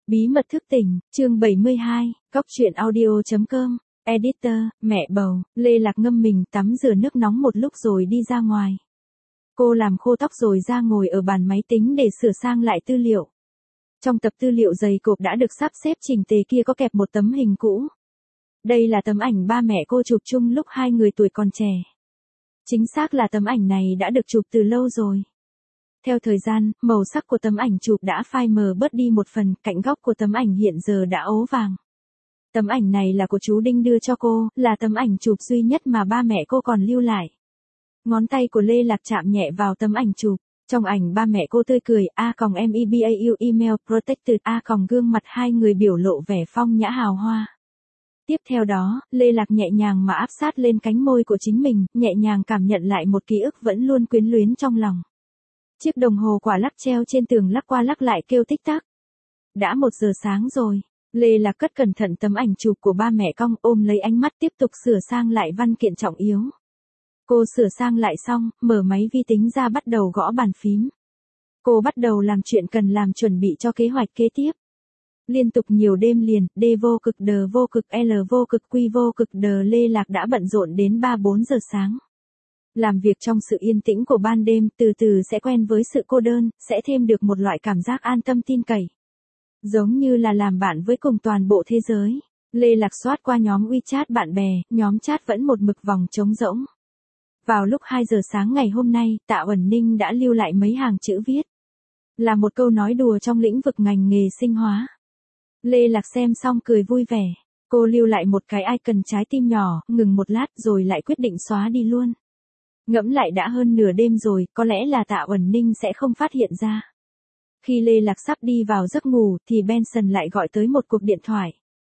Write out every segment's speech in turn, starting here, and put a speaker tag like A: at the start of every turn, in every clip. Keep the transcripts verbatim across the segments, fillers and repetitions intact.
A: Bí mật thức tỉnh, chương bảy mươi hai, Cóc truyện audio chấm com, Editor, mẹ bầu, Lê Lạc ngâm mình tắm rửa nước nóng một lúc rồi đi ra ngoài. Cô làm khô tóc rồi ra ngồi ở bàn máy tính để sửa sang lại tư liệu. Trong tập tư liệu dày cộp đã được sắp xếp chỉnh tề kia có kẹp một tấm hình cũ. Đây là tấm ảnh ba mẹ cô chụp chung lúc hai người tuổi còn trẻ. Chính xác là tấm ảnh này đã được chụp từ lâu rồi. Theo thời gian, màu sắc của tấm ảnh chụp đã phai mờ bớt đi một phần, cạnh góc của tấm ảnh hiện giờ đã ố vàng. Tấm ảnh này là của chú Đinh đưa cho cô, là tấm ảnh chụp duy nhất mà ba mẹ cô còn lưu lại. Ngón tay của Lê Lạc chạm nhẹ vào tấm ảnh chụp. Trong ảnh ba mẹ cô tươi cười, a còng mebau email protected, a còng gương mặt hai người biểu lộ vẻ phong nhã hào hoa. Tiếp theo đó, Lê Lạc nhẹ nhàng mà áp sát lên cánh môi của chính mình, nhẹ nhàng cảm nhận lại một ký ức vẫn luôn quyến luyến trong lòng. Chiếc đồng hồ quả lắc treo trên tường lắc qua lắc lại kêu tích tắc. Đã một giờ sáng rồi, Lê Lạc cất cẩn thận tấm ảnh chụp của ba mẹ cong, ôm lấy ánh mắt tiếp tục sửa sang lại văn kiện trọng yếu. Cô sửa sang lại xong, mở máy vi tính ra bắt đầu gõ bàn phím. Cô bắt đầu làm chuyện cần làm chuẩn bị cho kế hoạch kế tiếp. Liên tục nhiều đêm liền, D vô cực D vô cực L vô cực Q vô cực D, Lê Lạc đã bận rộn đến ba bốn giờ sáng. Làm việc trong sự yên tĩnh của ban đêm, từ từ sẽ quen với sự cô đơn, sẽ thêm được một loại cảm giác an tâm tin cậy. Giống như là làm bạn với cùng toàn bộ thế giới. Lê Lạc soát qua nhóm WeChat bạn bè, nhóm chat vẫn một mực vòng trống rỗng. Vào lúc hai giờ sáng ngày hôm nay, Tạ Uẩn Ninh đã lưu lại mấy hàng chữ viết. Là một câu nói đùa trong lĩnh vực ngành nghề sinh hóa. Lê Lạc xem xong cười vui vẻ. Cô lưu lại một cái icon trái tim nhỏ, ngừng một lát rồi lại quyết định xóa đi luôn. Ngẫm lại đã hơn nửa đêm rồi, có lẽ là Tạ Uẩn Ninh sẽ không phát hiện ra. Khi Lê Lạc sắp đi vào giấc ngủ, thì Benson lại gọi tới một cuộc điện thoại.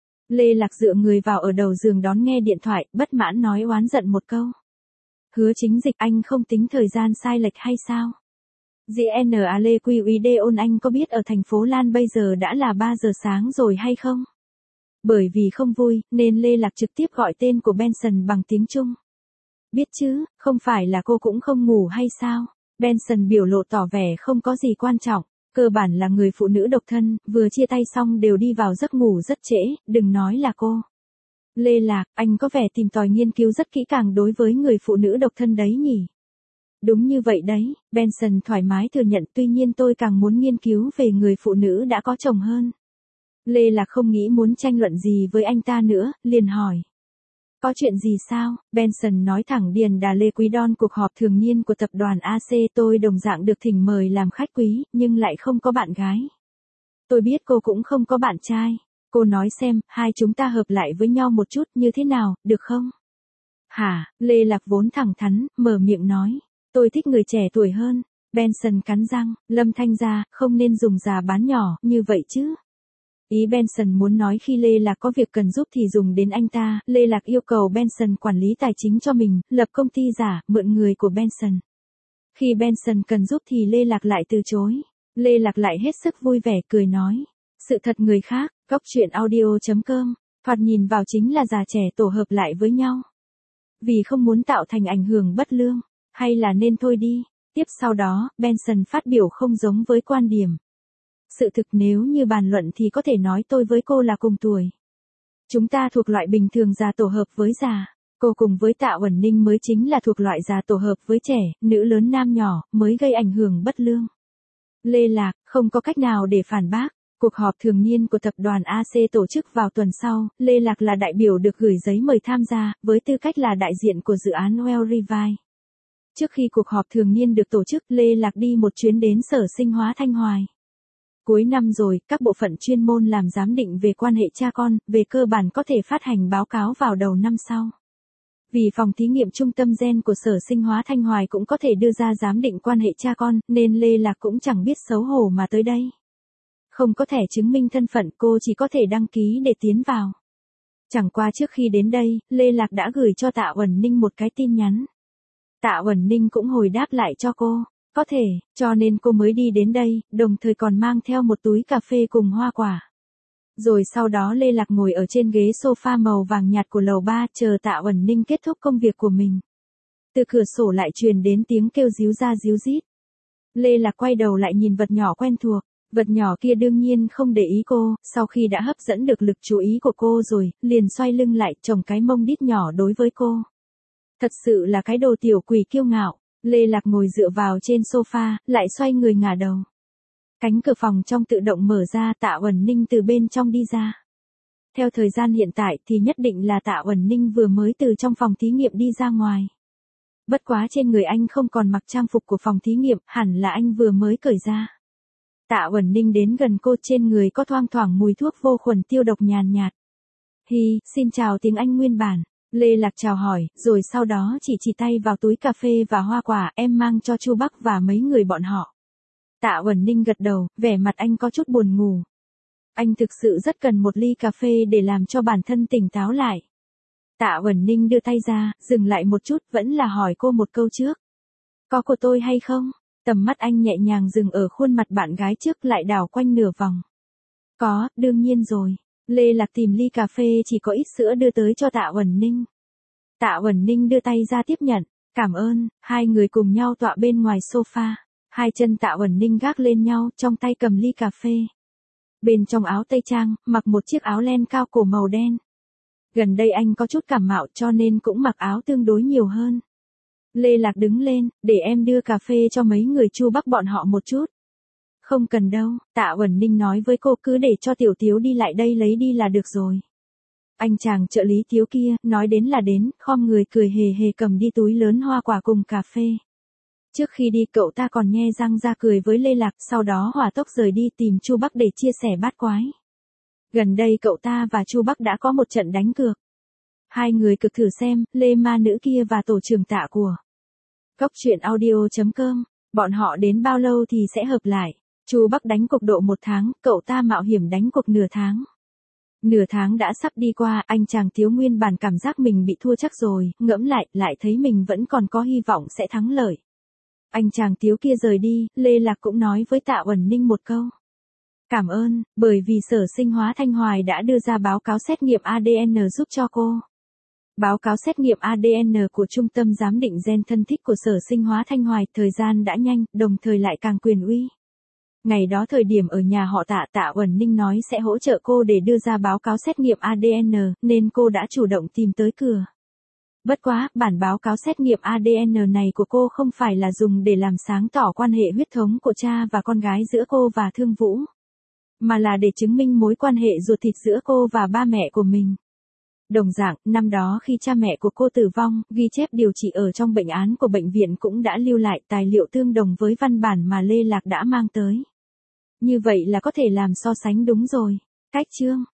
A: Lê Lạc dựa người vào ở đầu giường đón nghe điện thoại, bất mãn nói oán giận một câu. Hứa Chính Dịch, anh không tính thời gian sai lệch hay sao? giê en a lê quy uy đê ôn, anh có biết ở thành phố Lan bây giờ đã là ba giờ sáng rồi hay không? Bởi vì không vui, nên Lê Lạc trực tiếp gọi tên của Benson bằng tiếng Trung. Biết chứ, không phải là cô cũng không ngủ hay sao? Benson biểu lộ tỏ vẻ không có gì quan trọng, cơ bản là người phụ nữ độc thân, vừa chia tay xong đều đi vào giấc ngủ rất trễ, đừng nói là cô. Lê Lạc, anh có vẻ tìm tòi nghiên cứu rất kỹ càng đối với người phụ nữ độc thân đấy nhỉ? Đúng như vậy đấy, Benson thoải mái thừa nhận, tuy nhiên tôi càng muốn nghiên cứu về người phụ nữ đã có chồng hơn. Lê Lạc không nghĩ muốn tranh luận gì với anh ta nữa, liền hỏi. Có chuyện gì sao? Benson nói thẳng, Điền Đà Lê Quý Đon, cuộc họp thường niên của tập đoàn a xê, tôi đồng dạng được thỉnh mời làm khách quý, nhưng lại không có bạn gái. Tôi biết cô cũng không có bạn trai. Cô nói xem, hai chúng ta hợp lại với nhau một chút như thế nào, được không? Hả? Lê Lạc vốn thẳng thắn, mở miệng nói. Tôi thích người trẻ tuổi hơn. Benson cắn răng, Lâm Thanh gia, không nên dùng già bán nhỏ, như vậy chứ. Ý Benson muốn nói khi Lê Lạc có việc cần giúp thì dùng đến anh ta, Lê Lạc yêu cầu Benson quản lý tài chính cho mình, lập công ty giả, mượn người của Benson. Khi Benson cần giúp thì Lê Lạc lại từ chối. Lê Lạc lại hết sức vui vẻ cười nói. Sự thật người khác, Cóc truyện audio chấm com, thoạt nhìn vào chính là già trẻ tổ hợp lại với nhau. Vì không muốn tạo thành ảnh hưởng bất lương, hay là nên thôi đi. Tiếp sau đó, Benson phát biểu không giống với quan điểm. Sự thực nếu như bàn luận thì có thể nói tôi với cô là cùng tuổi. Chúng ta thuộc loại bình thường già tổ hợp với già. Cô cùng với Tạ Uẩn Ninh mới chính là thuộc loại già tổ hợp với trẻ, nữ lớn nam nhỏ, mới gây ảnh hưởng bất lương. Lê Lạc, không có cách nào để phản bác. Cuộc họp thường niên của tập đoàn a xê tổ chức vào tuần sau, Lê Lạc là đại biểu được gửi giấy mời tham gia, với tư cách là đại diện của dự án Well Revive. Trước khi cuộc họp thường niên được tổ chức, Lê Lạc đi một chuyến đến Sở Sinh hóa Thanh Hoài. Cuối năm rồi, các bộ phận chuyên môn làm giám định về quan hệ cha con, về cơ bản có thể phát hành báo cáo vào đầu năm sau. Vì phòng thí nghiệm trung tâm gen của Sở Sinh hóa Thanh Hoài cũng có thể đưa ra giám định quan hệ cha con, nên Lê Lạc cũng chẳng biết xấu hổ mà tới đây. Không có thẻ chứng minh thân phận, cô chỉ có thể đăng ký để tiến vào. Chẳng qua trước khi đến đây, Lê Lạc đã gửi cho Tạ Uẩn Ninh một cái tin nhắn. Tạ Uẩn Ninh cũng hồi đáp lại cho cô. Có thể, cho nên cô mới đi đến đây, đồng thời còn mang theo một túi cà phê cùng hoa quả. Rồi sau đó Lê Lạc ngồi ở trên ghế sofa màu vàng nhạt của lầu ba, chờ Tạ Uẩn Ninh kết thúc công việc của mình. Từ cửa sổ lại truyền đến tiếng kêu ríu ra ríu rít. Lê Lạc quay đầu lại nhìn vật nhỏ quen thuộc. Vật nhỏ kia đương nhiên không để ý cô, sau khi đã hấp dẫn được lực chú ý của cô rồi, liền xoay lưng lại, trồng cái mông đít nhỏ đối với cô. Thật sự là cái đồ tiểu quỷ kiêu ngạo. Lê Lạc ngồi dựa vào trên sofa, lại xoay người ngả đầu. Cánh cửa phòng trong tự động mở ra, Tạ Uẩn Ninh từ bên trong đi ra. Theo thời gian hiện tại thì nhất định là Tạ Uẩn Ninh vừa mới từ trong phòng thí nghiệm đi ra ngoài. Bất quá trên người anh không còn mặc trang phục của phòng thí nghiệm, hẳn là anh vừa mới cởi ra. Tạ Uẩn Ninh đến gần cô, trên người có thoang thoảng mùi thuốc vô khuẩn tiêu độc nhàn nhạt. Hi, xin chào tiếng Anh nguyên bản. Lê Lạc chào hỏi, rồi sau đó chỉ chỉ tay vào túi cà phê và hoa quả em mang cho Chu Bắc và mấy người bọn họ. Tạ Uẩn Ninh gật đầu, vẻ mặt anh có chút buồn ngủ. Anh thực sự rất cần một ly cà phê để làm cho bản thân tỉnh táo lại. Tạ Uẩn Ninh đưa tay ra, dừng lại một chút, vẫn là hỏi cô một câu trước. Có của tôi hay không? Tầm mắt anh nhẹ nhàng dừng ở khuôn mặt bạn gái trước, lại đảo quanh nửa vòng. Có, đương nhiên rồi. Lê Lạc tìm ly cà phê chỉ có ít sữa đưa tới cho Tạ Uẩn Ninh. Tạ Uẩn Ninh đưa tay ra tiếp nhận. Cảm ơn. Hai người cùng nhau tọa bên ngoài sofa. Hai chân Tạ Uẩn Ninh gác lên nhau, trong tay cầm ly cà phê. Bên trong áo tây trang, mặc một chiếc áo len cao cổ màu đen. Gần đây anh có chút cảm mạo cho nên cũng mặc áo tương đối nhiều hơn. Lê Lạc đứng lên, để em đưa cà phê cho mấy người Chu Bắc bọn họ một chút. Không cần đâu, Tạ Uẩn Ninh nói với cô, cứ để cho Tiểu Tiếu đi lại đây lấy đi là được rồi. Anh chàng trợ lý Tiếu kia, nói đến là đến, khom người cười hề hề cầm đi túi lớn hoa quả cùng cà phê. Trước khi đi cậu ta còn nhe răng ra cười với Lê Lạc, sau đó hỏa tốc rời đi tìm Chu Bắc để chia sẻ bát quái. Gần đây cậu ta và Chu Bắc đã có một trận đánh cược. Hai người cực thử xem, Lê Ma Nữ kia và tổ trưởng Tạ của Cóc truyện audio chấm com, bọn họ đến bao lâu thì sẽ hợp lại. Chu Bắc đánh cuộc độ một tháng, cậu ta mạo hiểm đánh cuộc nửa tháng. Nửa tháng đã sắp đi qua, anh chàng Tiếu nguyên bản cảm giác mình bị thua chắc rồi, ngẫm lại, lại thấy mình vẫn còn có hy vọng sẽ thắng lợi. Anh chàng Tiếu kia rời đi, Lê Lạc cũng nói với Tạ Uẩn Ninh một câu. Cảm ơn, bởi vì Sở Sinh Hóa Thanh Hoài đã đưa ra báo cáo xét nghiệm a đê en giúp cho cô. Báo cáo xét nghiệm a đê en của Trung tâm Giám định Gen thân thích của Sở Sinh Hóa Thanh Hoài, thời gian đã nhanh, đồng thời lại càng quyền uy. Ngày đó thời điểm ở nhà họ Tạ, Tạ Uẩn Ninh nói sẽ hỗ trợ cô để đưa ra báo cáo xét nghiệm a đê en, nên cô đã chủ động tìm tới cửa. Bất quá, bản báo cáo xét nghiệm a đê en này của cô không phải là dùng để làm sáng tỏ quan hệ huyết thống của cha và con gái giữa cô và Thương Vũ, mà là để chứng minh mối quan hệ ruột thịt giữa cô và ba mẹ của mình. Đồng dạng, năm đó khi cha mẹ của cô tử vong, ghi chép điều trị ở trong bệnh án của bệnh viện cũng đã lưu lại tài liệu tương đồng với văn bản mà Lê Lạc đã mang tới. Như vậy là có thể làm so sánh đúng rồi. Cách chương